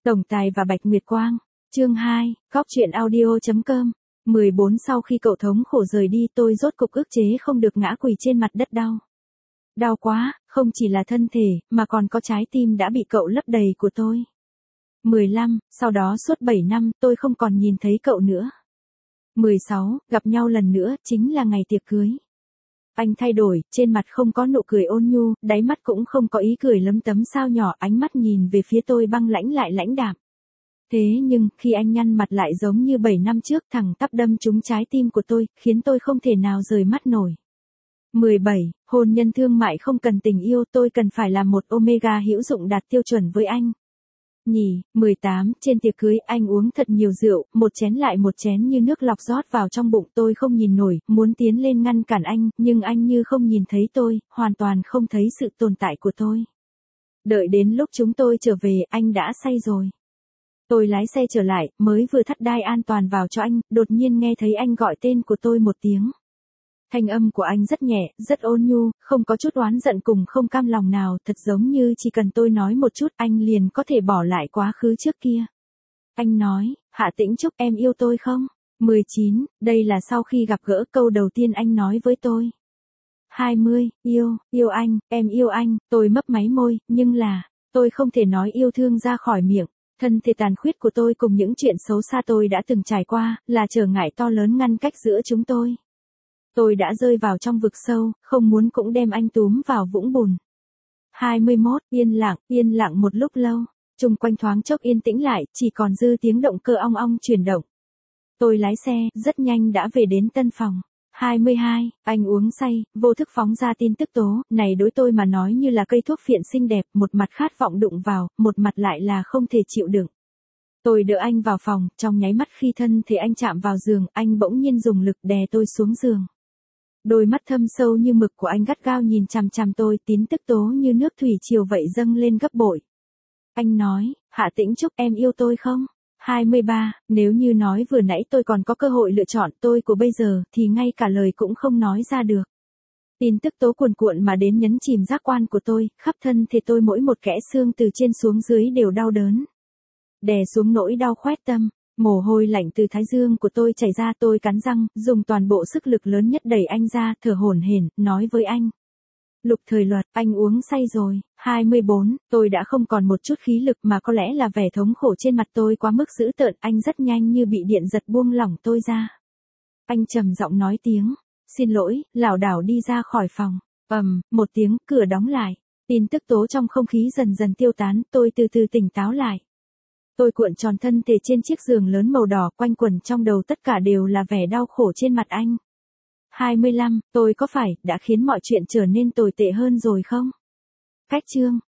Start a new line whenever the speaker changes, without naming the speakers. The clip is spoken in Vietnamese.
Tổng Tài và Bạch Nguyệt Quang. Chương 2, Cóc truyện audio.com. 14 Sau khi cậu thống khổ rời đi, tôi rốt cục ức chế không được ngã quỳ trên mặt đất đau. Đau quá, không chỉ là thân thể, mà còn có trái tim đã bị cậu lấp đầy của tôi. 15, sau đó suốt 7 năm, tôi không còn nhìn thấy cậu nữa. 16, gặp nhau lần nữa, chính là ngày tiệc cưới. Anh thay đổi, trên mặt không có nụ cười ôn nhu, đáy mắt cũng không có ý cười lấm tấm sao nhỏ, ánh mắt nhìn về phía tôi băng lãnh lại lãnh đạm. Thế nhưng, khi anh nhăn mặt lại giống như 7 năm trước, thẳng tắp đâm trúng trái tim của tôi, khiến tôi không thể nào rời mắt nổi. 17, hôn nhân thương mại không cần tình yêu, tôi cần phải là một Omega hữu dụng đạt tiêu chuẩn với anh. 18, trên tiệc cưới anh uống thật nhiều rượu, một chén lại một chén như nước lọc rót vào trong bụng, tôi không nhìn nổi, muốn tiến lên ngăn cản anh, nhưng anh như không nhìn thấy tôi, hoàn toàn không thấy sự tồn tại của tôi. Đợi đến lúc chúng tôi trở về, anh đã say rồi. Tôi lái xe trở lại, mới vừa thắt đai an toàn vào cho anh, đột nhiên nghe thấy anh gọi tên của tôi một tiếng. Thanh âm của anh rất nhẹ, rất ôn nhu, không có chút oán giận cùng không cam lòng nào, thật giống như chỉ cần tôi nói một chút anh liền có thể bỏ lại quá khứ trước kia. Anh nói, Hạ Tĩnh Trúc, em yêu tôi không? 19, đây là sau khi gặp gỡ câu đầu tiên anh nói với tôi. 20, yêu anh, em yêu anh, tôi mấp máy môi, nhưng là, tôi không thể nói yêu thương ra khỏi miệng. Thân thể tàn khuyết của tôi cùng những chuyện xấu xa tôi đã từng trải qua, là trở ngại to lớn ngăn cách giữa chúng tôi. Tôi đã rơi vào trong vực sâu, không muốn cũng đem anh túm vào vũng bùn. 21, yên lặng một lúc lâu. Chung quanh thoáng chốc yên tĩnh lại, chỉ còn dư tiếng động cơ ong ong chuyển động. Tôi lái xe, rất nhanh đã về đến tân phòng. 22, anh uống say, vô thức phóng ra tin tức tố, này đối tôi mà nói như là cây thuốc phiện xinh đẹp, một mặt khát vọng đụng vào, một mặt lại là không thể chịu đựng. Tôi đỡ anh vào phòng, trong nháy mắt khi thân thể anh chạm vào giường, anh bỗng nhiên dùng lực đè tôi xuống giường. Đôi mắt thâm sâu như mực của anh gắt gao nhìn chằm chằm tôi, tin tức tố như nước thủy triều vậy dâng lên gấp bội. Anh nói, Hạ Tĩnh Trúc, em yêu tôi không? 23, nếu như nói vừa nãy tôi còn có cơ hội lựa chọn tôi của bây giờ, thì ngay cả lời cũng không nói ra được. Tin tức tố cuồn cuộn mà đến nhấn chìm giác quan của tôi, khắp thân thể tôi mỗi một kẽ xương từ trên xuống dưới đều đau đớn. Đè xuống nỗi đau khoét tâm, mồ hôi lạnh từ thái dương của tôi chảy ra, tôi cắn răng, dùng toàn bộ sức lực lớn nhất đẩy anh ra, thở hổn hển, nói với anh. Lục Thời Luật, anh uống say rồi. 24, tôi đã không còn một chút khí lực mà có lẽ là vẻ thống khổ trên mặt tôi quá mức dữ tợn, anh rất nhanh như bị điện giật buông lỏng tôi ra. Anh trầm giọng nói tiếng, xin lỗi, lảo đảo đi ra khỏi phòng. Một tiếng, cửa đóng lại. Tin tức tố trong không khí dần dần tiêu tán, tôi từ từ tỉnh táo lại. Tôi cuộn tròn thân thể trên chiếc giường lớn màu đỏ, quanh quẩn trong đầu tất cả đều là vẻ đau khổ trên mặt anh. 25, tôi có phải đã khiến mọi chuyện trở nên tồi tệ hơn rồi không? Cách chương